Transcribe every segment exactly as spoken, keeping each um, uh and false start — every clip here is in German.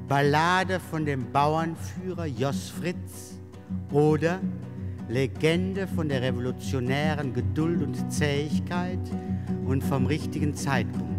Ballade von dem Bauernführer Jos Fritz oder Legende von der revolutionären Geduld und Zähigkeit und vom richtigen Zeitpunkt.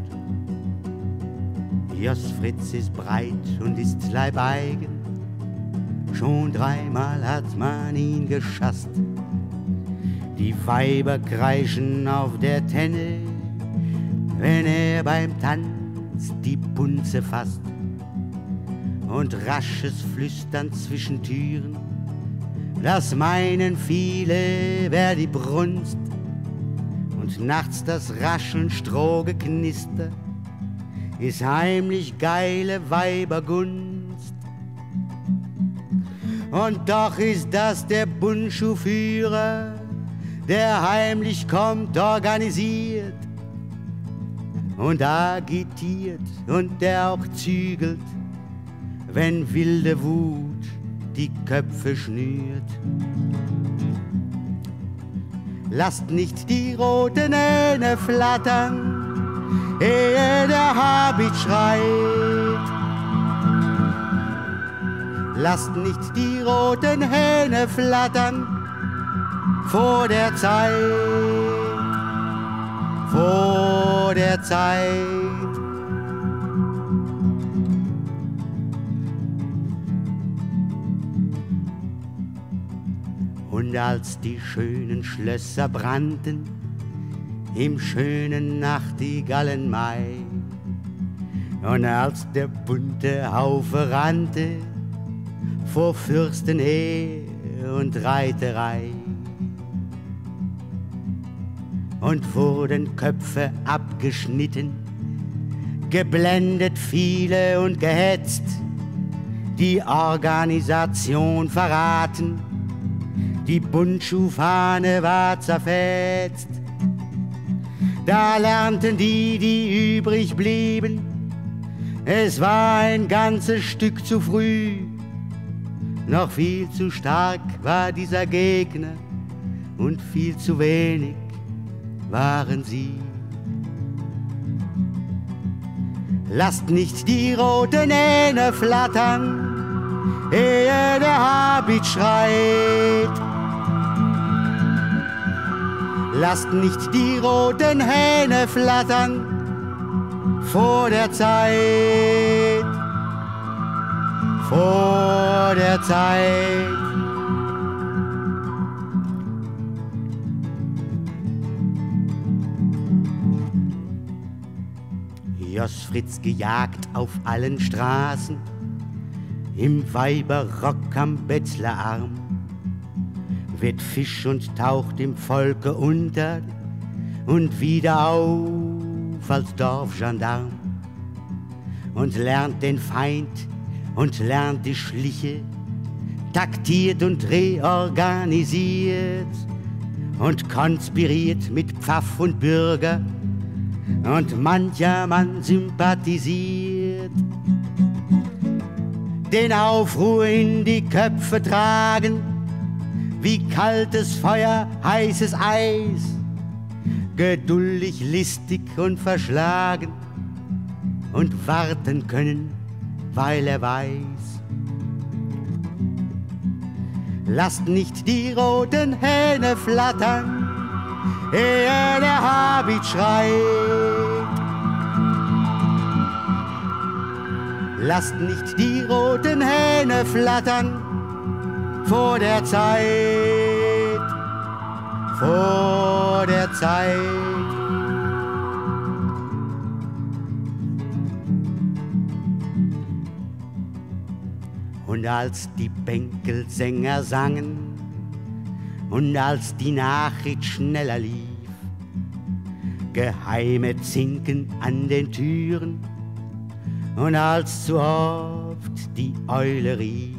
Jos Fritz ist breit und ist leibeigen, schon dreimal hat man ihn geschasst. Die Weiber kreischen auf der Tenne, wenn er beim Tanz die Punze fasst. Und rasches Flüstern zwischen Türen, das meinen viele wär die Brunst. Und nachts das Rascheln Strohgeknister ist heimlich geile Weibergunst. Und doch ist das der Bundschuhführer, der heimlich kommt, organisiert und agitiert und der auch zügelt, wenn wilde Wut die Köpfe schnürt. Lasst nicht die roten Hähne flattern, ehe der Habit schreit. Lasst nicht die roten Hähne flattern vor der Zeit, vor der Zeit. Und als die schönen Schlösser brannten im schönen Nachtigallenmai und als der bunte Haufe rannte vor Fürstenheer und Reiterei und wurden Köpfe abgeschnitten, geblendet viele und gehetzt, die Organisation verraten, die Bundschuhfahne war zerfetzt. Da lernten die, die übrig blieben, es war ein ganzes Stück zu früh. Noch viel zu stark war dieser Gegner und viel zu wenig waren sie. Lasst nicht die roten Hähne flattern, ehe der Habit schreit. Lasst nicht die roten Hähne flattern vor der Zeit, vor der Zeit. Jos Fritz gejagt auf allen Straßen, im Weiberrock am Bettlerarm, wird Fisch und taucht im Volke unter und wieder auf als Dorfgendarm und lernt den Feind und lernt die Schliche, taktiert und reorganisiert und konspiriert mit Pfaff und Bürger und mancher Mann sympathisiert. Den Aufruhr in die Köpfe tragen, wie kaltes Feuer, heißes Eis, geduldig, listig und verschlagen und warten können, weil er weiß. Lasst nicht die roten Hähne flattern, ehe der Habit schreit. Lasst nicht die roten Hähne flattern vor der Zeit, vor der Zeit. Und als die Bänkelsänger sangen und als die Nachricht schneller lief, geheime Zinken an den Türen und als zu oft die Eule rief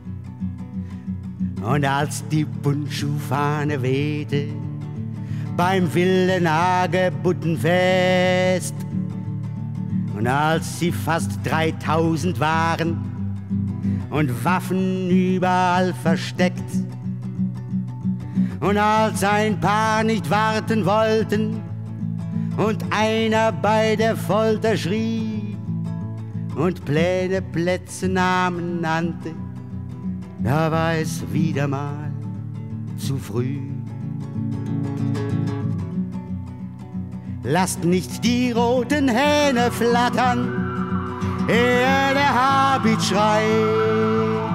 und als die Bundschuhfahne wehte beim wilden Hagebuttenfest und als sie fast dreitausend waren und Waffen überall versteckt und als ein paar nicht warten wollten und einer bei der Folter schrie und Pläne, Plätze, Namen nannte, da war es wieder mal zu früh. Lasst nicht die roten Hähne flattern, ehe der Habit schreit.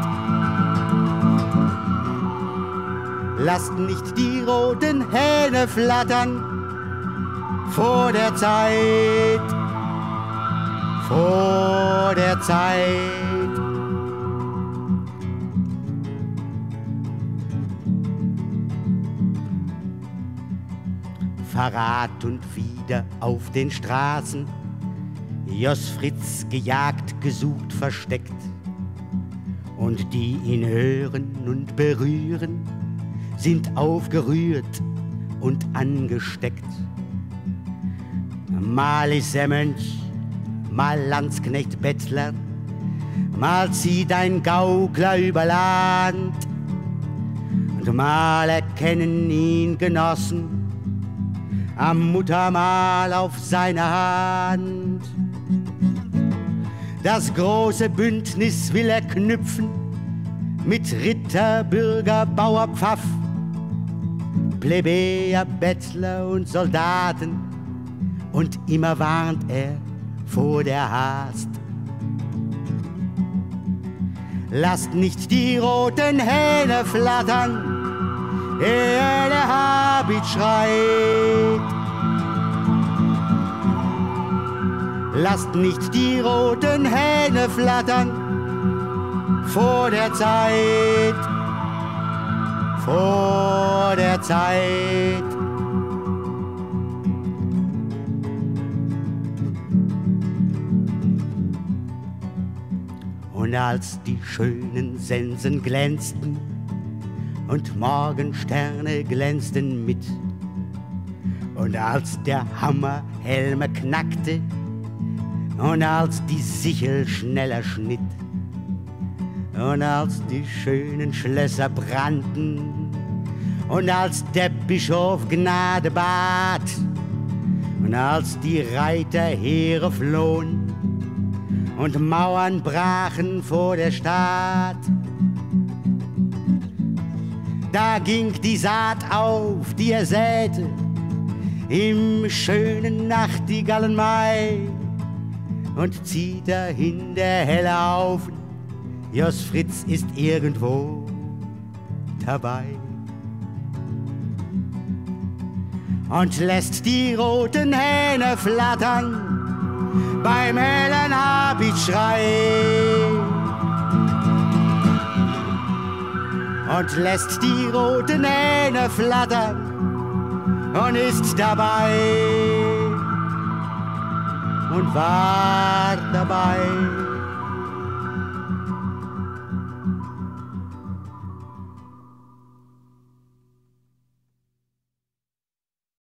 Lasst nicht die roten Hähne flattern vor der Zeit, vor der Zeit. Verrat und wieder auf den Straßen, Jos Fritz gejagt, gesucht, versteckt. Und die ihn hören und berühren, sind aufgerührt und angesteckt. Mal ist er Mönch, mal Landsknecht Bettler, mal zieht ein Gaukler über Land, und mal erkennen ihn Genossen am Muttermal auf seiner Hand. Das große Bündnis will er knüpfen mit Ritter, Bürger, Bauer, Pfaff, Plebejer, Bettler und Soldaten, und immer warnt er vor der Hast. Lasst nicht die roten Hähne flattern, ehe der Habit schreit. Lasst nicht die roten Hähne flattern vor der Zeit, vor der Zeit. Und als die schönen Sensen glänzten und Morgensterne glänzten mit, und als der Hammer Helme knackte und als die Sichel schneller schnitt und als die schönen Schlösser brannten und als der Bischof Gnade bat und als die Reiterheere flohen und Mauern brachen vor der Stadt, da ging die Saat auf, die er säte, im schönen Nachtigallen-Mai, und zieht dahin der helle Haufen, Jos Fritz ist irgendwo dabei. Und lässt die roten Hähne flattern beim hellen Habitschrei. Und lässt die roten Hähne flattern und ist dabei und war dabei.